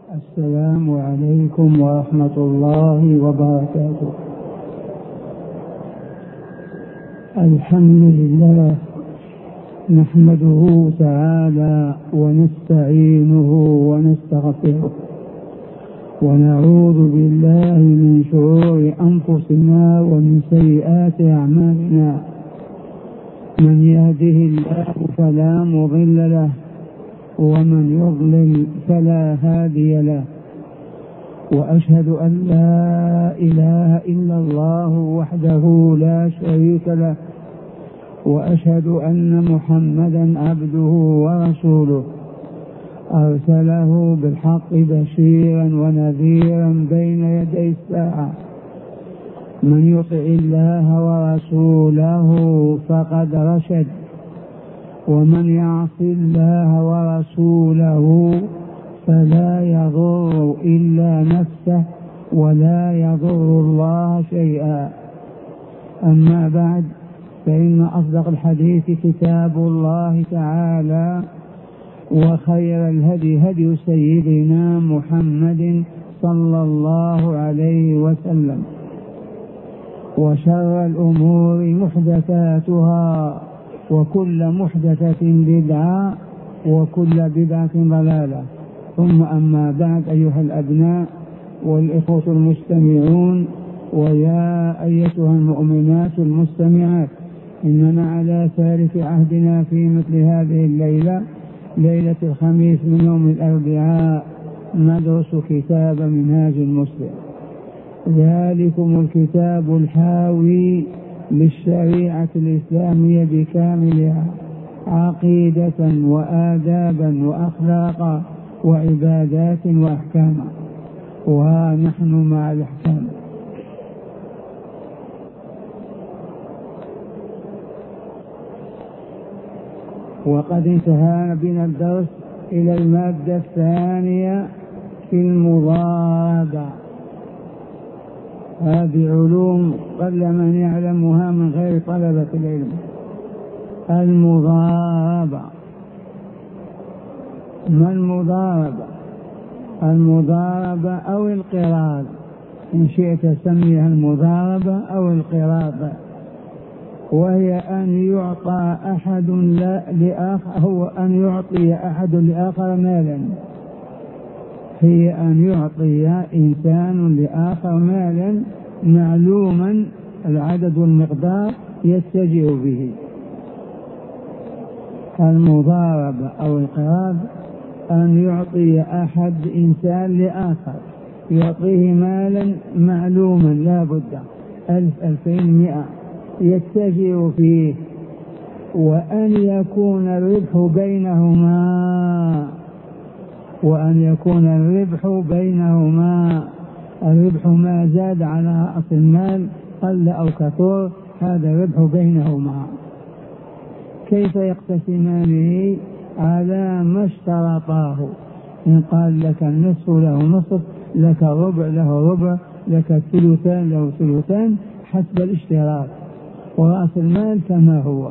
السلام عليكم ورحمة الله وبركاته. الحمد لله نحمده تعالى ونستعينه ونستغفره ونعوذ بالله من شرور أنفسنا ومن سيئات أعمالنا. من يهده الله فلا مضل له ومن يضلل فلا هادي له، وأشهد أن لا إله إلا الله وحده لا شريك له، وأشهد أن محمدا عبده ورسوله أرسله بالحق بشيرا ونذيرا بين يدي الساعة. من يطع الله ورسوله فقد رشد، ومن يعص الله ورسوله فلا يضر إلا نفسه ولا يضر الله شيئا. أما بعد، فإن أصدق الحديث كتاب الله تعالى، وخير الهدي هدي سيدنا محمد صلى الله عليه وسلم، وشر الأمور محدثاتها، وكل محدثة بدعة، وكل بدعة ضلالة. ثم أما بعد، أيها الأبناء والإخوة المستمعون، ويا أيتها المؤمنات المستمعات، إننا على ثالث عهدنا في مثل هذه الليلة، ليلة الخميس من يوم الأربعاء، ندرس كتاب منهاج المسلم، ذلكم الكتاب الحاوي للشريعة الإسلامية بكاملها، عقيدة وآدابا وأخلاقا وعبادات وأحكاما. ونحن مع الأحكام. وقد انتهى بنا الدرس إلى المادة الثانية في المضاربة. هذه علوم قل من يعلمها من غير طلبة العلم. المضاربة. ما المضاربة؟ المضاربة أو القراض، إن شئت سميها المضاربة أو القراض، وهي أن يعطى أحد لآخر، هو أن يعطي أحد لآخر مالا. هي أن يعطي إنسان لآخر مالا معلوما العدد والمقدار يتجه به. المضاربة أو القراض أن يعطي أحد إنسان لآخر، يعطيه مالا معلوما لا بد 1000 2100 يتجه فيه، وأن يكون الربح بينهما الربح ما زاد على رأس المال قل أو كثر، هذا الربح بينهما. كيف يقتسمانه؟ على ما اشترطاه. إن قال لك النصف له نصف، لك الربع له ربع، لك الثلثان له ثلثان، حسب الاشتراط، ورأس المال كما هو.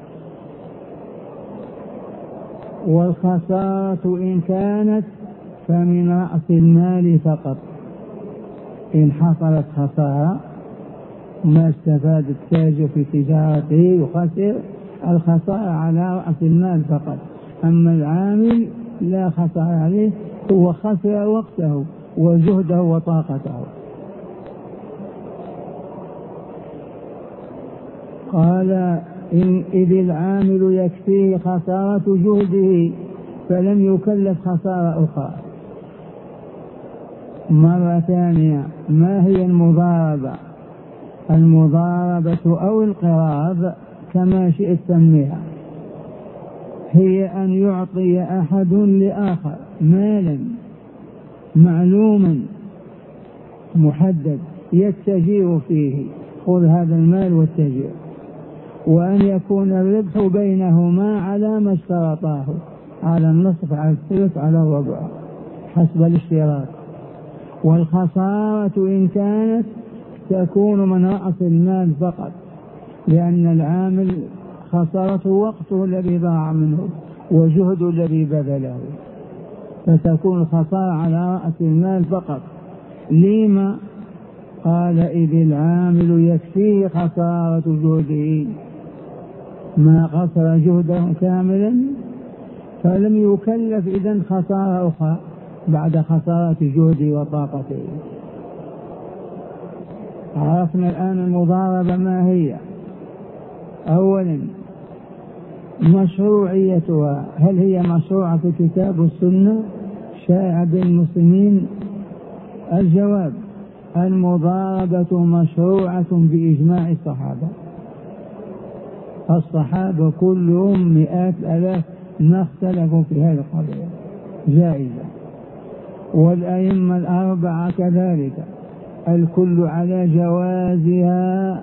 والخسارة إن كانت فمن رأس المال فقط. إن حصلت خسارة، ما استفاد التاجر في تجارته وخسر، الخسارة على رأس المال فقط. أما العامل لا خسارة عليه، هو خسر وقته وجهده وطاقته. قال إذ العامل يكفيه خسارة جهده فلم يكلف خسارة أخرى. مرة ثانية، ما هي المضاربة؟ المضاربة أو القراض كما شئت سميها، هي أن يعطي أحد لآخر مالا معلوما محدد يتجه فيه، خذ هذا المال واتجه، وأن يكون الربح بينهما على ما اشترطاه، على النصف، على الثلث، على الربع، حسب الاشتراط. والخسارة إن كانت تكون من رأس المال فقط، لأن العامل خسارته وقته الذي ضاع منه وجهده الذي بذله. فتكون الخسارة على رأس المال فقط. لما؟ قال إذ العامل يكفيه خسارة جهده، ما قصر جهده كاملا فلم يكلف إذن خسارة أخرى بعد خسارة جهده وطاقته. عرفنا الآن المضاربة ما هي. أولا مشروعيتها، هل هي مشروعة في الكتاب والسنة شائعة بين المسلمين؟ الجواب المضاربة مشروعة بإجماع الصحابة. الصحابة كلهم مئات الآلاف ما اختلفوا في هذه القضية، جائزة. والأئمة الأربعة كذلك الكل على جوازها،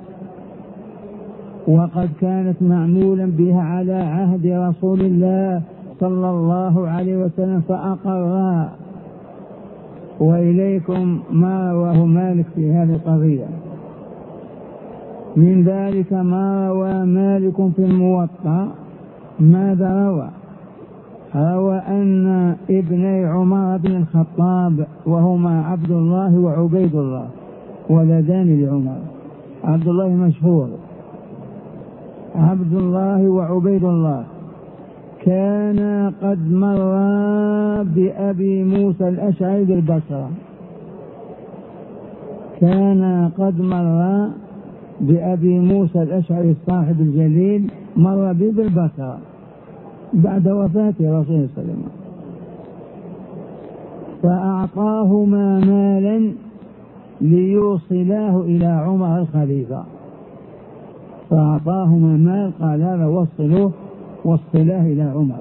وقد كانت معمولا بها على عهد رسول الله صلى الله عليه وسلم فأقرها. وإليكم ما رواه مالك في هذه القضية. من ذلك ما روى مالك في الموطأ. ماذا روى؟ روى أن ابني عمر بن الخطاب وهما عبد الله وعبيد الله ولدان لعمر، عبد الله مشهور، عبد الله وعبيد الله، كان قد مر بأبي موسى الأشعري بالبصرة، كان قد مر بأبي موسى الأشعري الصاحب الجليل، مر به بالبصرة بعد وفاة رسول الله صلى الله عليه وسلم، فأعطاهما مالا ليوصلاه إلى عمر الخليفة، فأعطاهما مال قال هذا وصلاه إلى عمر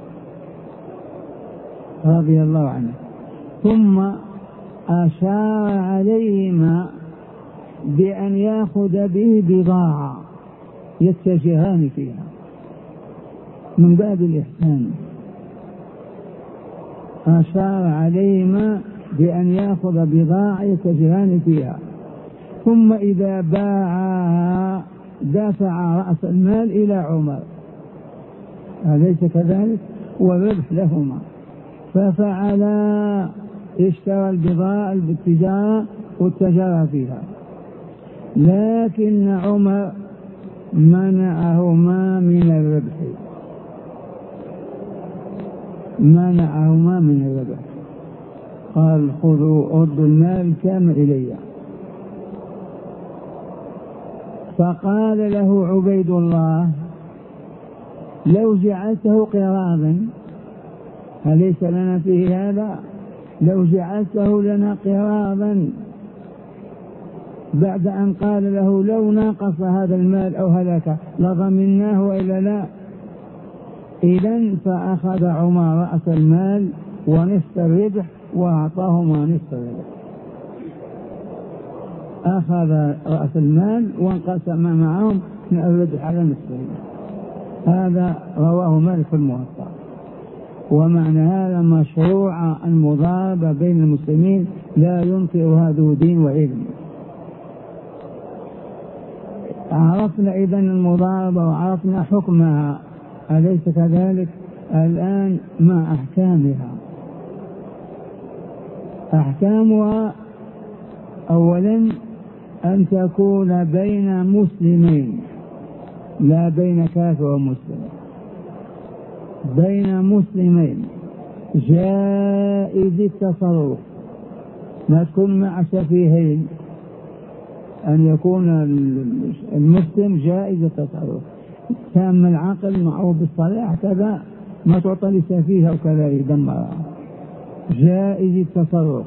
رضي الله عنه. ثم أشار عليهما بأن يأخذ به بضاعة يتجهان فيها من باب الإحسان. أشار عليهما بأن يأخذ بضاعة يتجهان فيها، ثم إذا باعها دفع رأس المال إلى عمر، أليس كذلك؟ والربح لهما. ففعلا اشترى البضاعة بالتجارة والتجارة فيها، لكن عمر منعهما من الربح، منعهما من الربح، قال خذوا ردوا المال كامل إلي. فقال له عبيد الله لو جعلته قراضا، أليس لنا فيه هذا؟ لو جعلته لنا قراضا، بعد أن قال له لو ناقص هذا المال أو هلك لضمناه وإلا لا. إذن فأخذ عمر رأس المال ونصف الربح وأعطاهما نصف الربح، أخذ رأس المال وانقسم معهم من الربح على نصف الربح. هذا رواه مالك في الموطأ. ومعنى هذا مشروع المضاربة بين المسلمين لا ينكرها ذو دين وعلم. عرفنا إذن المضاربة وعرفنا حكمها، أليس كذلك؟ الآن مع أحكامها. أحكامها أولا أن تكون بين مسلمين لا بين كافر ومسلم، بين مسلمين جائز التصرف، لا تكون مع سفيهين، أن يكون المسلم جائز التصرف تام العقل معه بالصلاح كذا، ما تعطى لسفيه وكذا يدمرها، جائز التصرف.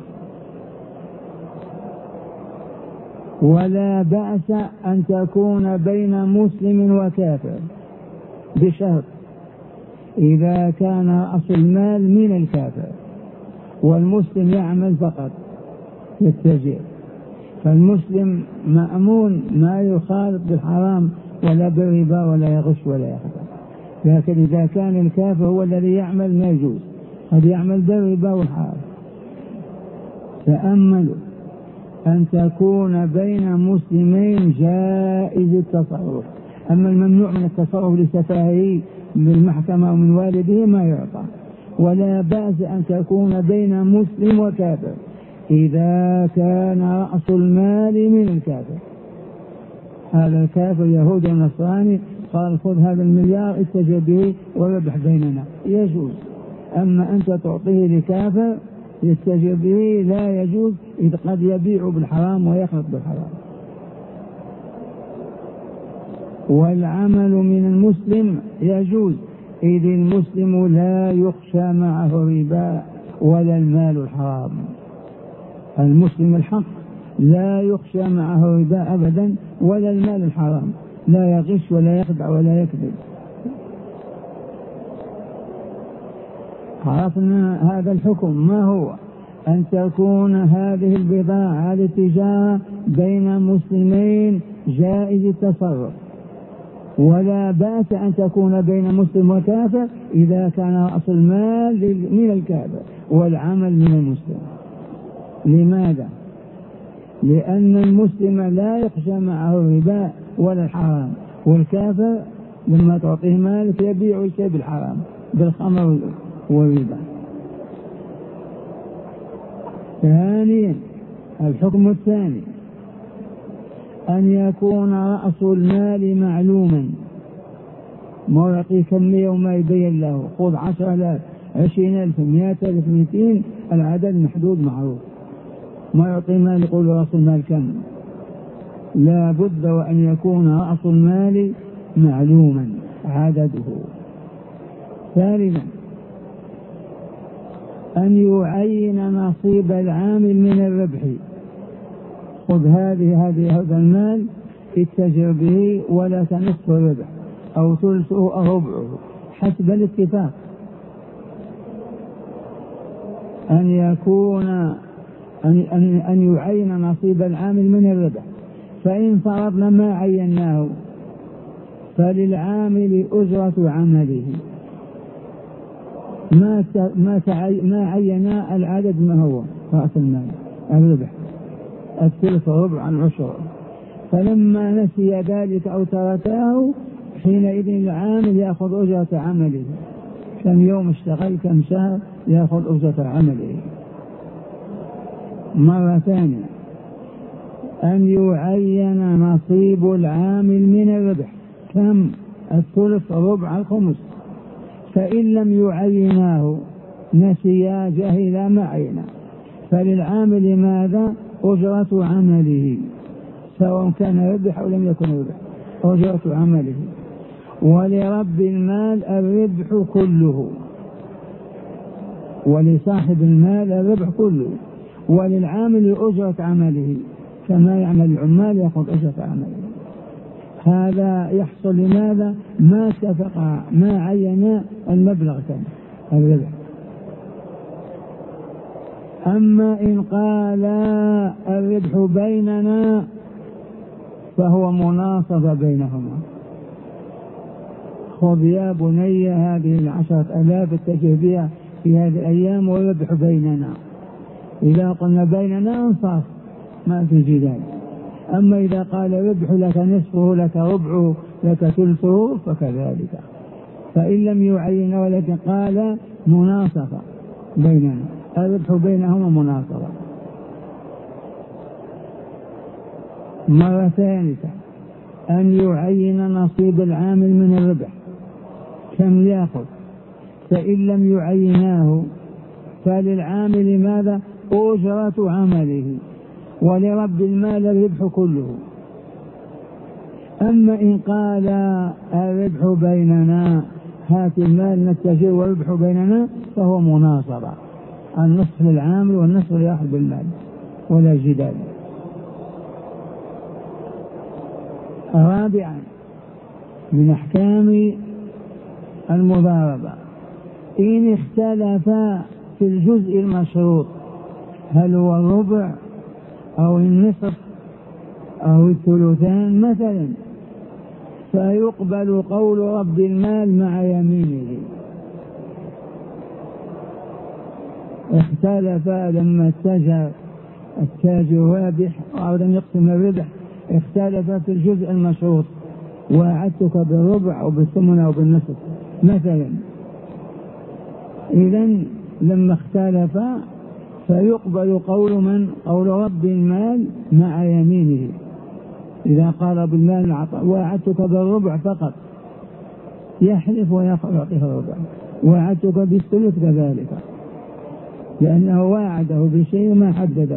ولا بأس أن تكون بين مسلم وكافر بشرط إذا كان رأس المال من الكافر والمسلم يعمل فقط يتجر، فالمسلم مأمون ما يخالط بالحرام ولا بالربا ولا يغش ولا يخدع. لكن إذا كان الكافر هو الذي يعمل ما يجوز، قد يعمل بالربا والحرام. تأملوا أن تكون بين مسلمين جائز التصرف. أما الممنوع من التصرف لسفاهه بالمحكمة ومن والده ما يعطى، ولا بأس أن تكون بين مسلم وكافر إذا كان رأس المال من الكافر. هذا الكافر يهودي نصراني قال خذ هذا المليار اتجه به وربح بيننا، يجوز. أما أنت تعطيه لكافر يتجه به لا يجوز، إذ قد يبيع بالحرام ويخلط بالحرام. والعمل من المسلم يجوز، إذ المسلم لا يخشى معه الربا ولا المال الحرام. المسلم الحق لا يخشى معه الربا أبدا ولا المال الحرام، لا يغش ولا يخدع ولا يكذب. عرفنا هذا الحكم ما هو؟ أن تكون هذه البضاعة للتجارة بين مسلمين جائز التصرف، ولا بأس أن تكون بين مسلم وكافر إذا كان رأس المال من الكافر والعمل من المسلم. لماذا؟ لأن المسلم لا يخشى معه الربا ولا الحرام، والكافر لما تعطيه مالك يبيع ويشتري بالحرام بالخمر والربا. ثانيا الحكم الثاني أن يكون رأس المال معلوما، ما يعطي كمية وما يبين له خذ 10,000 20,000 100,000 200، العدد محدود معروف. ما يعطي مال يقول رأس المال كم، لا بد وأن يكون رأس المال معلوما عدده. ثالثا أن يعين نصيب العامل من الربح، خذ هذا المال اتجر به ولا نصف الربح أو ثلثه أو ربعه حسب الاتفاق. أن يكون أن يعين نصيب العامل من الربح. فإن فرضنا ما عيناه فللعامل أجرة عمله، ما عينا العدد ما هو رأس المال الربح الثلث ربع العشر، فلما نسي ذلك أو تركه حينئذ العامل يأخذ أجرة عمله، كم يوم اشتغل كم شهر يأخذ أجرة عمله. مرة ثانية أن يعين نصيب العامل من الربح، كم؟ الثلث ربع الخمس. فإن لم يعيناه نسيا جهلا ما عينا، فللعامل ماذا؟ أجرة عمله، سواء كان ربح أو لم يكن ربح، أجرة عمله. ولرب المال الربح كله، ولصاحب المال الربح كله، وللعامل أجرة عمله، كما يعمل العمال يأخذ أجرة عمله. هذا يحصل لماذا؟ ما اتفق ما عين المبلغ كم الربح. أما إن قال الربح بيننا فهو مناصفة بينهما، خذ يا بني هذه 10,000 اتجه بها في هذه الأيام والربح بيننا. إذا قلنا بيننا انصاف ما في جدال. أما إذا قال الربح لك نصفه لك ربعه لك ثلثه فكذلك. فإن لم يعين ولكن قال مناصفة بيننا، الربح بينهما مناصفة. مرة ثالثة أن يعين نصيب العامل من الربح كم يأخذ، فإن لم يعيناه فللعامل ماذا؟ أجرة عمله، ولرب المال الربح كله. أما إن قال الربح بيننا هات المال نتجر والربح بيننا فهو مناصرة، النصف للعامل والنصف ليأخذ بالمال ولا جدال. رابعا من أحكام المضاربة إن اختلفا في الجزء المشروط، هل هو الربع أو النصف أو الثلثان مثلا، فيقبل قول رب المال مع يمينه. اختلف لما التاجر رابح أو لم يقسم الربح، اختلف في الجزء المشروط، وعدتك بالربع أو بالثمن أو بالنصف مثلا، إذن لما اختلف فيقبل قول من؟ قول رب المال مع يمينه. إذا قال بالمال العطاء وعدتك بالربع فقط يحلف ويعطيه الربع، وعدتك بالثلث كذلك، لأنه واعده بشيء ما حدده.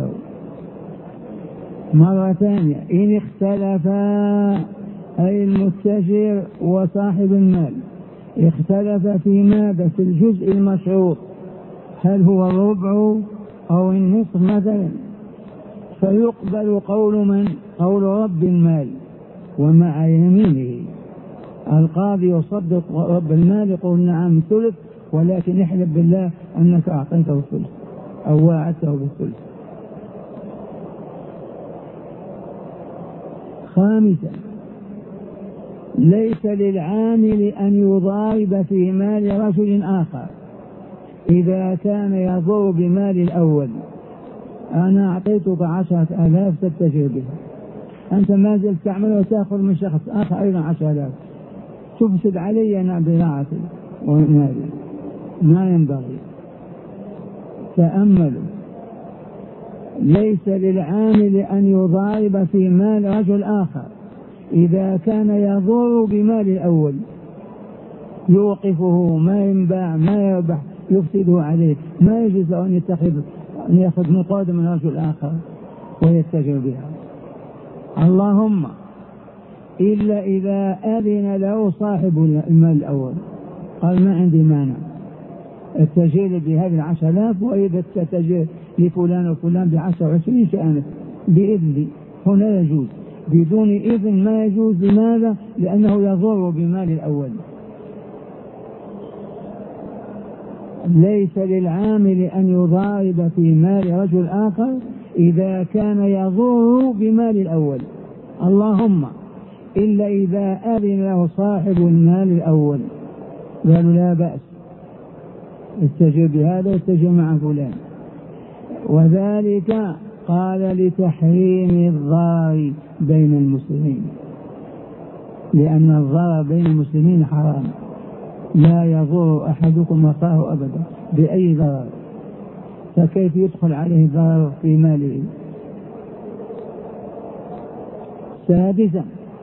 مرة ثانية إن اختلفا، أي المستشير وصاحب المال اختلف في ماذا؟ في الجزء المشروط، هل هو الربع أو النصف مثلا، فيقبل قول من؟ قول رب المال ومع يمينه. القاضي يصدق رب المال يقول نعم ثلث، ولكن احلف بالله أنك أعطيته الثلث أو وعدته بالثلث. خامسا ليس للعامل أن يضارب في مال رجل آخر إذا كان يضر بمال الأول. أنا أعطيتك 10,000 تتجر بها، أنت ما زلت تعمل وتأخذ من شخص آخر أيضا 10,000، تفسد علي أنا بضاعتي ومالي، ما ينبغي. تأملوا، ليس للعامل أن يضارب في مال رجل آخر إذا كان يضر بمال الأول، يوقفه، ما ينباع ما يربح، يفسده عليه، ما يجوز أن يأخذ مقادم من رجل آخر ويتجر بها. اللهم إلا إذا أذن له صاحب المال الأول، قال ما عندي مانع التجير بهذه 10,000، وإذا تتجر لفلان وفلان ب10 و20 شأنك بإذن، هنا يجوز. بدون إذن ما يجوز. لماذا؟ لأنه يضر بمال الأول. ليس للعامل أن يضارب في مال رجل آخر إذا كان يضر بمال الأول، اللهم إلا إذا أذن له صاحب المال الأول، قالوا لا بأس استجر بهذا واستجر مع فلان، وذلك قال لتحريم الضرر بين المسلمين، لأن الضرر بين المسلمين حرام، لا يضر أحدكم أخاه أبدا بأي ضرر، فكيف يدخل عليه ضرر في ماله؟ سادسا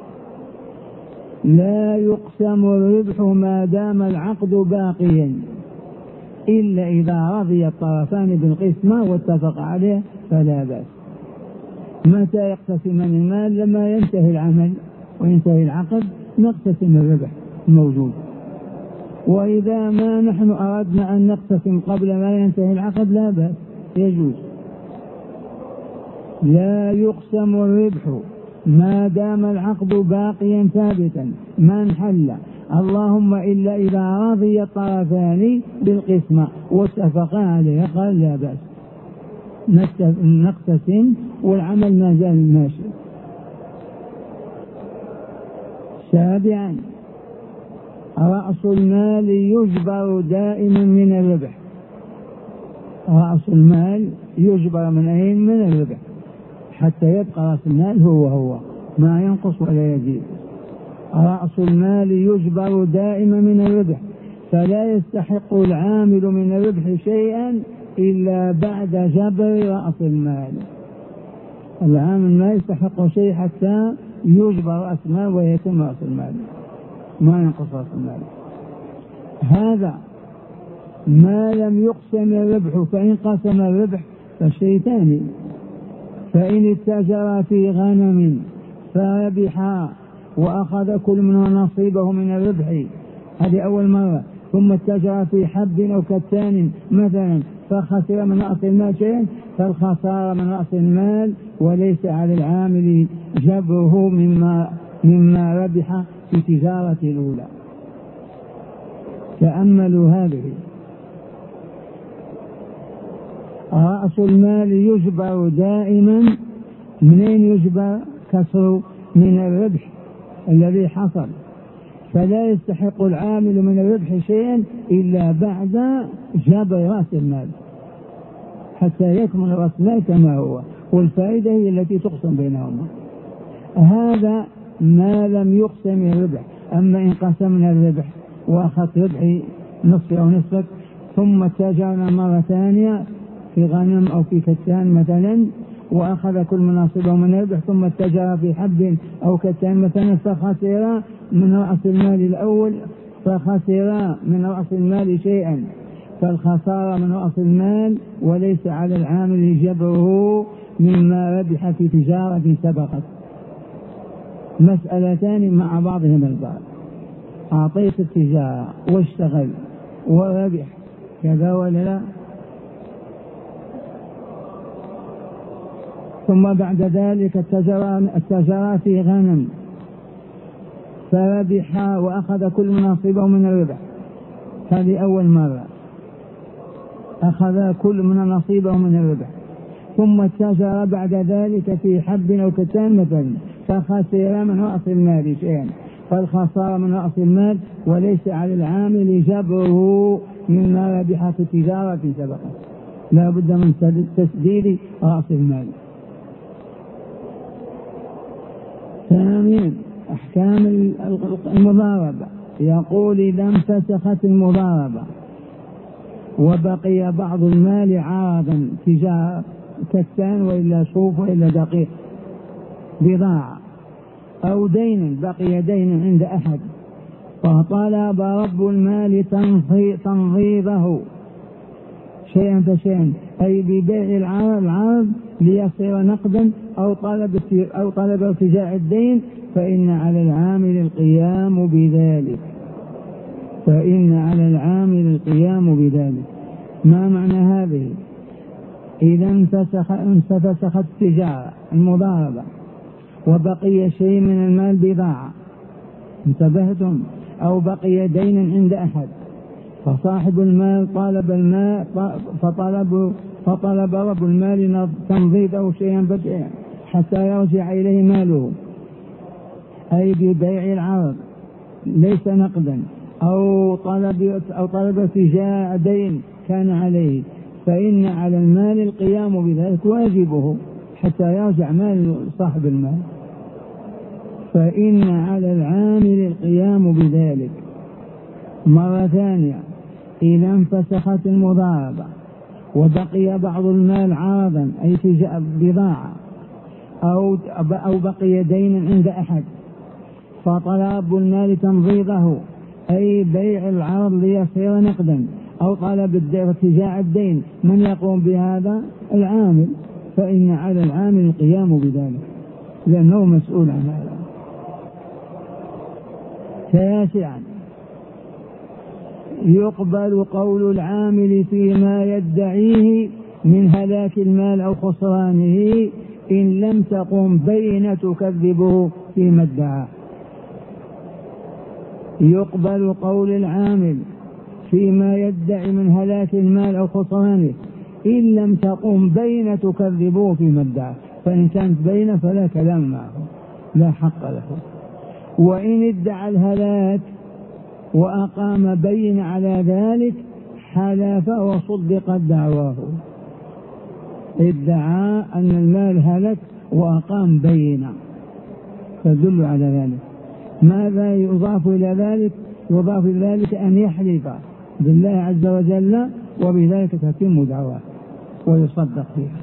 لا يقسم الربح ما دام العقد باقيا إلا إذا رضي الطرفان بالقسمة واتفق عليه فلا بأس. متى يقتسمان المال؟ لما ينتهي العمل وينتهي العقد نقتسم الربح الموجود، وإذا ما نحن أردنا أن نقتسم قبل ما ينتهي العقد لا بأس، يجوز. لا يقسم الربح ما دام العقد باقيا ثابتا ما انحل، اللهم إلا إذا رضي الطرفان بالقسمة واتفقا عليها قال لا بأس نقتسم والعمل ما زال ماشي. سابعا رأس المال يجبر دائما من الربح. رأس المال يجبر من أين؟ من الربح، حتى يبقى رأس المال هو ما ينقص ولا يزيد. رأس المال يجبر دائما من الربح، فلا يستحق العامل من الربح شيئا إلا بعد جبر رأس المال. العامل ما يستحق شيء حتى يجبر رأس المال ويتم رأس المال، ما ينقص رأس المال. هذا ما لم يقسم الربح، فإن قسم الربح فشيء ثاني. فإن اتجر في غنم فربح وأخذ كل منه نصيبه من الربح، هذه أول مرة، ثم اتجر في حب أو كتان مثلا فخسر من رأس المال شيئا، فالخسارة من رأس المال، وليس على العامل جبره مما ربح في تجارة الأولى. تأملوا هذه. رأس المال يجبر دائما، منين يجبر؟ كسر من الربح الذي حصل، فلا يستحق العامل من الربح شيئا إلا بعد جبر رأس المال حتى يكمل رأس المال كما هو، والفائدة هي التي تقسم بينهما. هذا ما لم يقسم الربح. أما إن قسمنا الربح وأخذت ربحي نصف أو نصفك ثم اتجر مرة ثانية في غنم أو في كتان مثلا وأخذ كل مناصبه من الربح، ثم اتجر في حب أو كتان مثلا فخسر من رأس المال الأول، فخسر من رأس المال شيئا، فالخسارة من رأس المال وليس على العامل جبره مما ربح في تجارة سبقت. مسألتان مع بعضهما البعض، أعطيت التجارة واشتغل وربح كذا ولا لا، ثم بعد ذلك التجارة في غنم فربح وأخذ كل مناصبه من الربح، هذه أول مرة أخذ كل من نصيبه من الربح، ثم اتجر بعد ذلك في حب أو كتان مثلا فخسر من رأس المال شيئا، فالخسارة من رأس المال وليس على العامل جبره مما ربح في تجارة سبقت، لا بد من تسديد رأس المال. ثانيا أحكام المضاربة، يقول إذا انفسخت المضاربة وبقي بعض المال عارضا تجارة كتان وإلا صوف وإلا دقيق بضاعة، أو دين بقي دين عند أحد فطلب رب المال تنظيفه شيئا فشيئا، أي ببيع العرض ليصير نقدا أو طلب ارتجاع الدين، فإن على العامل القيام بذلك، فإن على العامل القيام بذلك. ما معنى هذه؟ إذا انفسخت التجارة المضاربة وبقي شيء من المال بضاعة، انتبهتم، أو بقي دين عند أحد فصاحب المال طالب المال فطلب رب المال تنظيفه شيئا فشيئا حتى يرجع إليه ماله، أي ببيع العرض ليس نقدا، أو طلب ارتجاع دين كان عليه، فإن على المال القيام بذلك واجبه حتى يرجع مال صاحب المال، فإن على العامل القيام بذلك. مرة ثانية، إذا انفسخت المضاربة وبقي بعض المال عرضا أي بضاعة أو بقي دين عند أحد فطلب المال تنظيفه أي بيع العرض ليصير نقدا، أو طلب ارتجاع الدين، من يقوم بهذا؟ العامل، فإن على العامل القيام بذلك لأنه مسؤول عن هذا. تاسعا، يقبل قول العامل فيما يدعيه من هلاك المال أو خسرانه إن لم تقم بينة تكذبه فيما ادعاه. يقبل قول العامل فيما يدعي من هلاك المال أو خسرانه إن لم تقم بينة تكذبه فيما ادعاه، فإن كانت بينة فلا كلام معه، لا حق له. وإن ادعى الهلاك وأقام بين على ذلك حلف وصدقت دعواه، ادعى أن المال هلك وأقام بين تدل على ذلك. ماذا يضاف إلى ذلك؟ يضاف إلى ذلك أن يحلف بالله عز وجل وبذلك تتم دعواه ويصدق فيها.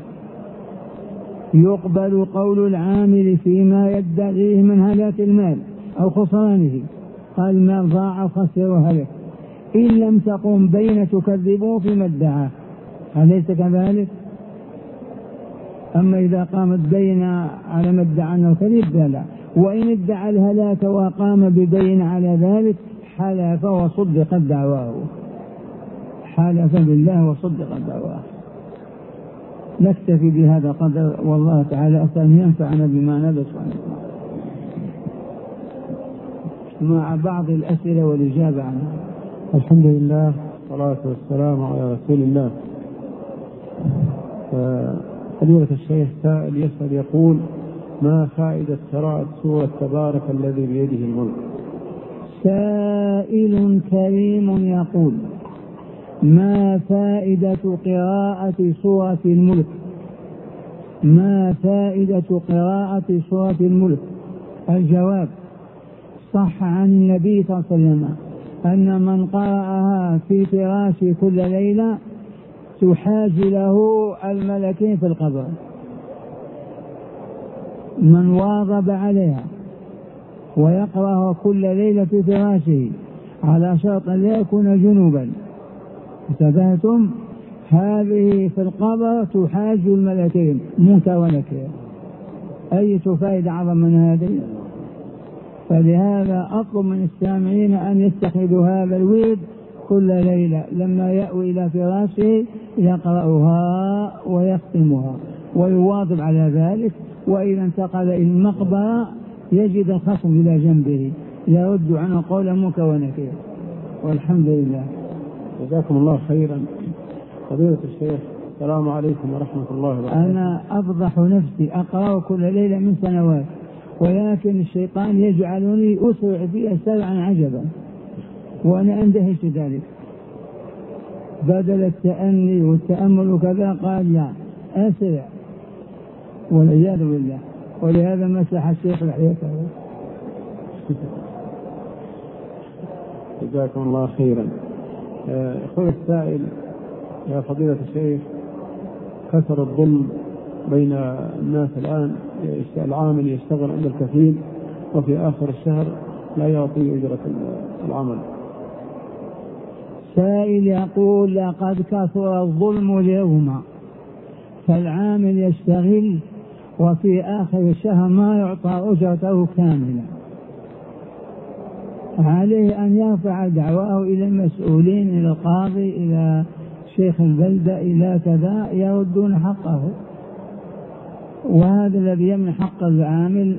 يقبل قول العامل فيما يدعيه من هلاك المال أو خسرانه، قال المال ضاع وخسر وهلك، إن لم تقم بين تكذبه فيما ادعاه، أليس كذلك؟ أما إذا قامت بين على ما ادعى أنه كذب فلا. وإن ادعى الهلاك وقام ببين على ذلك حلف وصدق دعواه، حلف بالله وصدق دعواه. نكتفي بهذا قدر، والله تعالى أسأل أن ينفعنا بما ندرس مع بعض الأسئلة والإجابة عنها. الحمد لله والصلاة والسلام على رسول الله. فضيلة الشيخ سائل يسأل يقول: ما فائدة قراءة سورة تبارك الذي بيده الملك؟ سائل كريم يقول: ما فائدة قراءة سورة الملك؟ ما فائدة قراءة سورة الملك؟ الجواب: صح عن النبي صلى الله عليه وسلم أن من قرأها في فراشه كل ليلة تحاز له الملكين في القبر. من واظب عليها ويقرأها كل ليلة في فراشه على شرط أن لا يكون جنوبا، انتبهتم؟ هذه في القبر تحاج الملكين منكر ونكير. أي فائدة أعظم من هذه؟ فلهذا أطلب من السامعين أن يتخذوا هذا الورد كل ليلة لما يأوي إلى فراشه يقرأها ويختمها ويواظب على ذلك. وإذا انتقل إلى المقبرة يجد الخصم إلى جنبه يرد عنه قول منكر ونكير. والحمد لله. جزاكم الله خيرا. فضيلة الشيخ، السلام عليكم ورحمة الله وبركاته. أنا أفضح نفسي أقرأ كل ليلة من سنوات، ولكن الشيطان يجعلني أسرع فيها سرعا عجبا وأنا أندهش ذلك. بدل التأني والتأمل وكذا قال لا أسرع، والعياذ بالله. ولهذا مسح الشيخ لحيته. جزاكم الله خيرا. أخوي السائل، يا فضيلة الشيخ، كثر الظلم بين الناس الآن. العامل يشتغل عند الكفيل وفي آخر الشهر لا يعطي أجرة العمل. سائل يقول لقد كثر الظلم اليوم، فالعامل يشتغل وفي آخر الشهر ما يعطى أجرته كاملة. عليه أن يرفع دعواه إلى المسؤولين، إلى القاضي، إلى شيخ البلدة، إلى كذا، يردون حقه. وهذا الذي يمنع حق العامل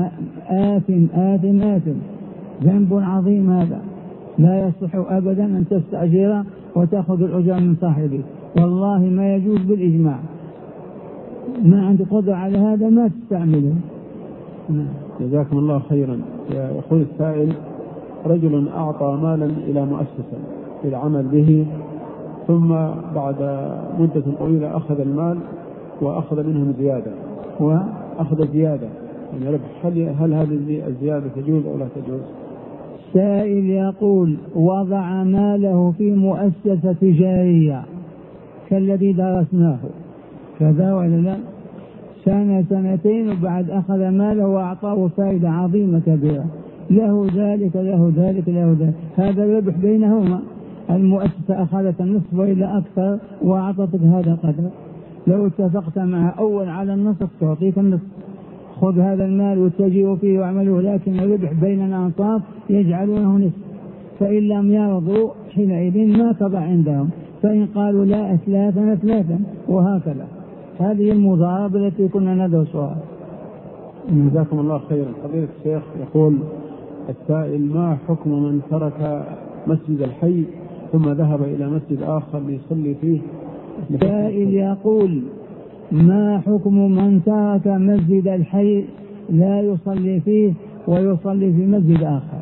آثم ذنب عظيم. هذا لا يصح أبدا أن تستأجر وتأخذ الأجر من صاحبه، والله ما يجوز بالإجماع. ما عندك قدرة على هذا ما تستعمله. جزاكم الله خيرا. يا أخوي السائل، رجل أعطى مالا إلى مؤسسة للعمل به، ثم بعد مدة طويلة أخذ المال وأخذ منهم زيادة، وأخذ زيادة يعني ربح. هل هذه الزيادة تجوز أو لا تجوز؟ سائل يقول وضع ماله في مؤسسة تجارية كالذي درسناه كذا ولا لا، سنة سنتين وبعد أخذ ماله وأعطاه فائدة عظيمة كبيرة، له ذلك له ذلك له ذلك، هذا الربح بينهما. المؤسسة أخذت النصف وإلا أكثر وأعطتك هذا القدر. لو اتفقت معها أول على النصف تعطيك النصف، خذ هذا المال واتجهوا فيه واعملوا، لكن الربح بين الأنصاف يجعلونه نصف. فإن لم يرضوا حينئذ ما تضع عندهم، فإن قالوا لا أثلاثا وهكذا. هذه المضاربة التي كنا ندرسها. جزاكم الله خيرا. فضيلة الشيخ، يقول السائل: ما حكم من ترك مسجد الحي ثم ذهب إلى مسجد آخر ليصلي فيه؟ السائل يقول ما حكم من ترك مسجد الحي لا يصلي فيه ويصلي في مسجد آخر؟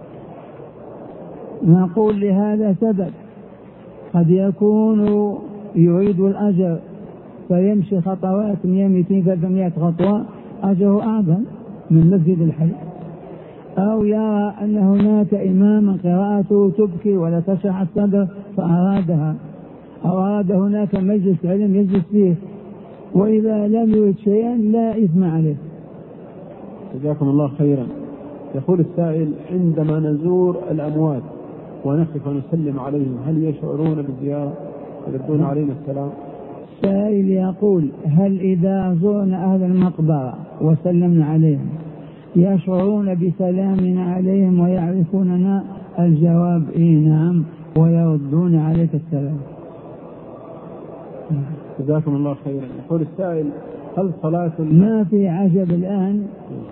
نقول لهذا سبب، قد يكون يريد الأجر فيمشي خطوات 200-300 خطوة أجره أعظم من مسجد الحي، أو يرى أن هناك إماما قراءته تبكي ولا تشرح الصدر فأرادها، أو أراد هناك مجلس علم يجلس فيه، وإذا لم يريد شيئا لا إثم عليه. جزاكم الله خيرا. يقول السائل: عندما نزور الأموات ونقف ونسلم عليهم هل يشعرون بالزيارة ويردون علينا السلام؟ السائل يقول هل إذا زرنا أهل المقبرة وسلمنا عليهم يشعرون بسلامنا عليهم ويعرفوننا؟ الجواب نعم، ويردون عليك السلام. جزاكم الله خيرا. يقول السائل: هل صلاة ما في عجب الآن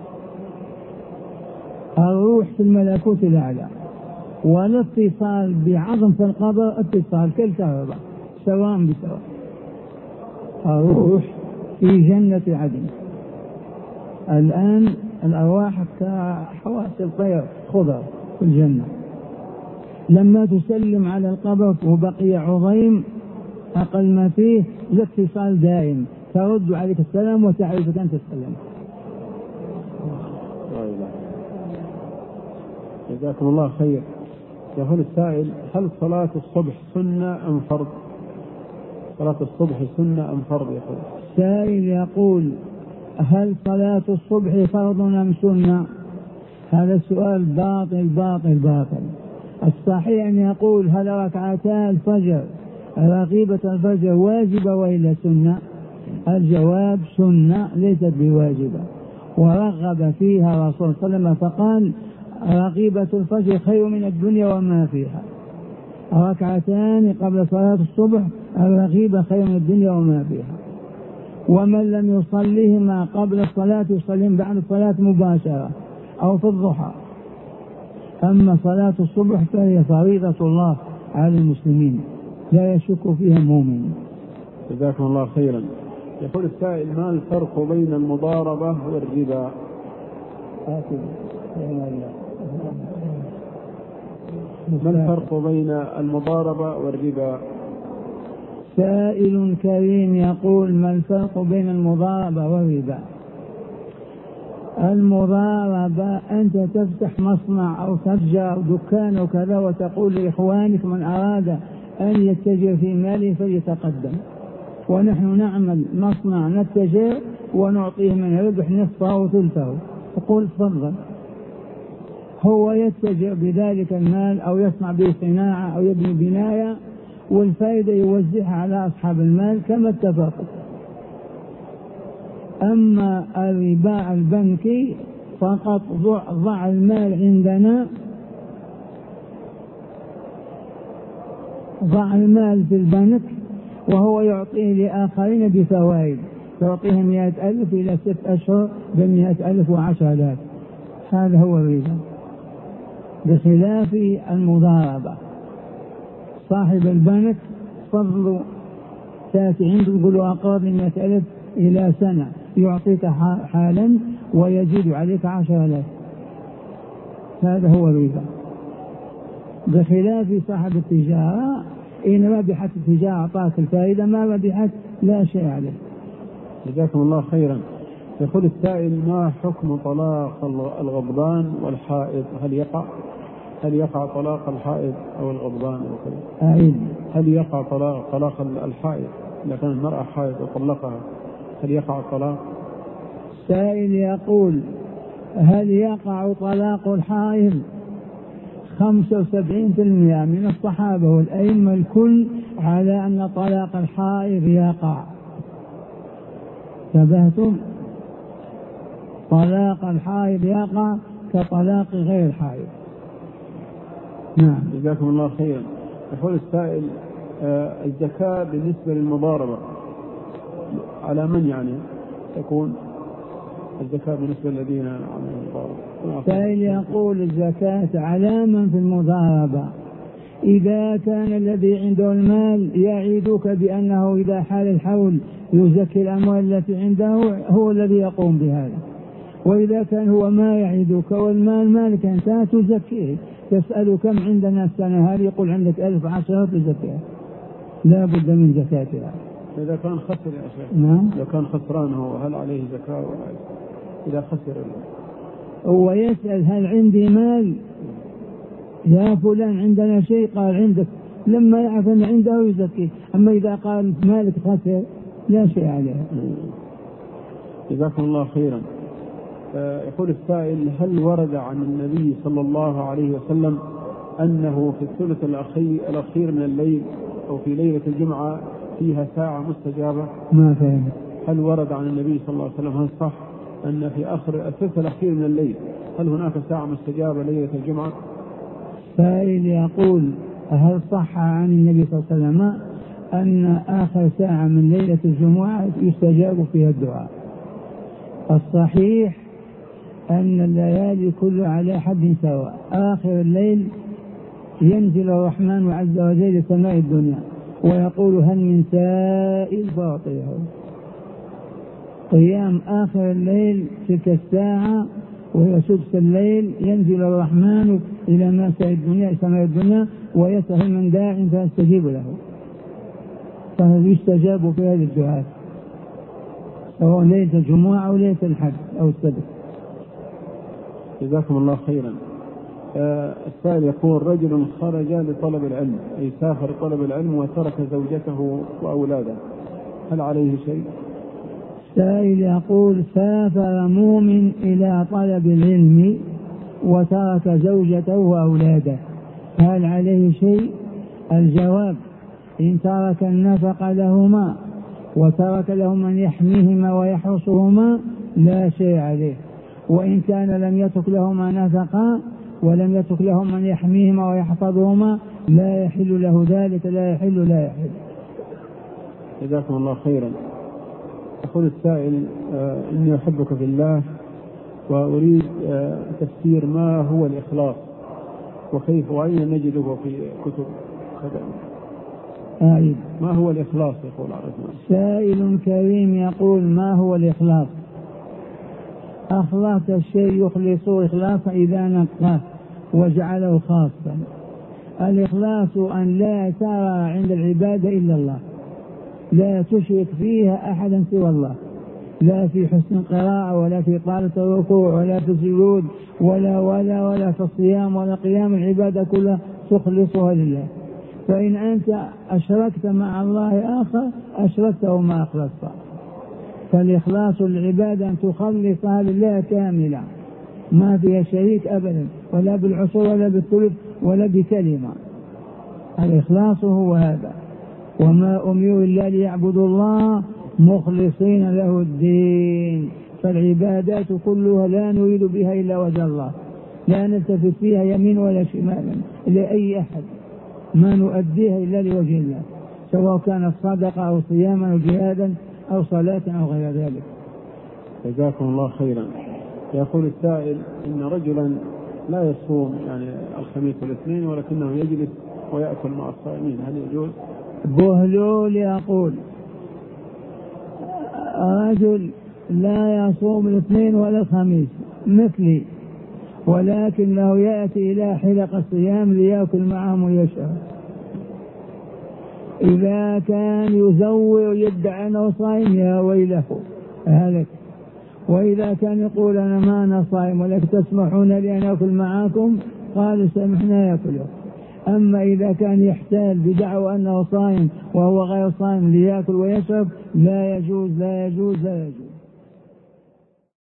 الروح في الملكوت الأعلى والاتصال بعظم في القبر اتصال كالكهرباء سواء بسواء. الروح في جنة عدن الآن، الأرواح كحواس الطير خضر في الجنة. لما تسلم على القبر وبقي عظيم أقل ما فيه الاتصال دائم، ترد عليك السلام وتعرفك أنت السلام. جزاكم الله خير. يقول السائل: هل صلاة الصبح سنة أم فرض؟ صلاة الصبح سنة أم فرض؟ يقول السائل يقول: هل صلاة الصبح فرض أم سنة؟ هذا السؤال باطل باطل باطل. الصحيح أن يقول: هل ركعتا الفجر رغيبة الفجر واجبة وإلا سنة؟ الجواب: سنة ليست بواجبة، ورغب فيها رسول صلى الله عليه وسلم فقال: رغيبة الفجر خير من الدنيا وما فيها. ركعتان قبل صلاة الصبح الرغيبة خير من الدنيا وما فيها. ومن لم يصليهما قبل الصلاة يصليهم بعد الصلاة مباشرة أو في الضحى. أما صلاة الصبح فهي فريضة الله على المسلمين لا يشك فيها مؤمن. جزاكم الله خيرا. يقول السائل: ما الفرق بين المضاربة والربا؟ ما الفرق بين المضاربة والربا؟ سائل كريم يقول: ما الفرق بين المضاربة والربا؟ المضاربة أنت تفتح مصنع أو تتجر أو دكان أو كذا وتقول لإخوانك من أراد أن يتجر في ماله فليتقدم، ونحن نعمل مصنع نتجر ونعطيه من ربح نصفه وثلثه، تقول تفضل. هو يتجر بذلك المال أو يصنع به صناعة أو يبني بناية والفائدة يوزعها على أصحاب المال كما اتفقوا. أما الربا البنكي فقط ضع المال عندنا، ضع المال في البنك وهو يعطيه لآخرين بفوائد، تعطيهم 100,000 إلى 6 أشهر ب100,000 و10,000. هذا هو الربا، بخلاف المضاربة. صاحب البنك فضل تأتي عنده يقول له أقرضني 100,000 إلى سنة، يعطيك حالا ويزيد عليك 10,000. هذا هو الربا. بخلاف صاحب التجارة، إن ربحت التجارة أعطاك الفائدة، ما ربحت لا شيء عليه. جزاكم الله خيرا. يقول السائل: ما حكم طلاق الغضبان والحائض؟ هل يقع طلاق الحائض أو الغضبان أو كذا؟ هل يقع طلاق الحائض إذا كانت المرأة حائض وطلقها؟ هل يقع الطلاق؟ السائل يقول: هل يقع طلاق الحائض؟ 75% من الصحابة والأئمة الكل على أن طلاق الحائض يقع. تبهتم؟ طلاق الحائض يقع كطلاق غير الحائض. نعم. جزاكم الله خيرا. يقول السائل: الزكاة بالنسبة للمضاربة على من يعني تكون الزكاة بالنسبة للذين عملوا المضاربة؟ السائل يقول: الزكاة على من في المضاربة. إذا كان الذي عنده المال يعيدك بأنه إذا حال الحول يزكي الأموال التي عنده، هو الذي يقوم بهذا. وإذا كان هو ما يعيدك والمال مالك أنت تزكيه، تسأل كم عندنا السنة هذه، يقول عندك 1010 تزكيها، لا بد من زكاتها. إذا كان خسر يا شيخ؟ نعم. لو كان خسران هو هل عليه زكاة؟ إذا خسر هو يسأل: هل عندي مال يا فلان؟ عندنا شيء؟ قال عندك. لما يعرف أن عنده يزكيه. أما إذا قال مالك خسر لا شيء عليه. جزاكم الله خيرا. يقول السائل: هل ورد عن النبي صلى الله عليه وسلم أنه في الثلث الأخير من الليل أو في ليلة الجمعة فيها ساعة مستجابة؟ ما فهم. هل ورد عن النبي صلى الله عليه وسلم، هل صح أن في آخر الثلث الأخير من الليل هل هناك ساعة مستجابة ليلة الجمعة؟ سائل يقول: هل صح عن النبي صلى الله عليه وسلم أن آخر ساعة من ليلة الجمعة يستجاب فيها الدعاء؟ الصحيح أن الليالي كلها على حد سواء. آخر الليل ينزل الرحمن عز وجل لسماء الدنيا ويقول: هل من سائل فأعطيه. قيام آخر الليل تلك الساعة وهي سدس الليل ينزل الرحمن إلى سماء الدنيا ويسأل من داع فيستجيب له، فهل يستجاب في هذه الدعاء سواء ليلة الجمعة أو ليلة الحد أو السبت. جزاكم الله خيرا. السائل يقول رجل خرج لطلب العلم، أي سافر طلب العلم وترك زوجته وأولاده، هل عليه شيء؟ السائل يقول سافر مؤمن إلى طلب العلم وترك زوجته وأولاده، هل عليه شيء؟ الجواب: إن ترك النفق لهما وترك لهم من يحميهما ويحرسهما لا شيء عليه، وإن كان لم يترك لهما نفقا ولم يترك لهم من يحميهما ويحفظهما لا يحل له ذلك، لا يحل. جزاكم الله خيرا. يقول السائل إني أحبك في الله وأريد تفسير ما هو الإخلاص وكيف وأين نجده في كتب كذا. ما هو الإخلاص؟ يقول عرفنا. سائل كريم يقول ما هو الإخلاص؟ أخلص الشيء يخلصه إخلاصا إذا نقاه وجعله خاصا. الإخلاص أن لا ترى عند العبادة إلا الله، لا تشرك فيها أحدا سوى الله، لا في حسن القراءة ولا في طالة الركوع ولا في السجود ولا في الصيام ولا قيام العبادة كلها تخلصها لله. فإن أنت أشركت مع الله آخر أشركته وما أخلصته. فالإخلاص للعبادة أن تخلصها لله كاملة ما فيها شريك أبدا، ولا بالعشر ولا بالثلث ولا بكلمة. الإخلاص هو هذا: وما أمروا إلا ليعبدوا الله مخلصين له الدين. فالعبادات كلها لا نريد بها إلا وجه الله، لا نلتفت فيها يمين ولا شمالا لأي أحد، ما نؤديها إلا لوجه الله، سواء كانت صدقة أو صياما أو جهادا أو صلاة أو غير ذلك. جزاكم الله خيرا. يقول السائل إن رجلا لا يصوم يعني الخميس والاثنين ولكنه يجلس ويأكل مع الصائمين، هل يجوز؟ بهلول يقول رجل لا يصوم الاثنين ولا الخميس مثلي، ولكنه يأتي إلى حلق الصيام ليأكل معهم ويشرب. إذا كان يزور يدعي أنه صائم يا ويله هلك، وإذا كان يقول أنا ما أنا صائم ولكن تسمحون لي أن أكل معكم قالوا سمحنا يأكله. أما إذا كان يحتال بدعوى أنه صائم وهو غير صائم ليأكل ويشرب لا يجوز.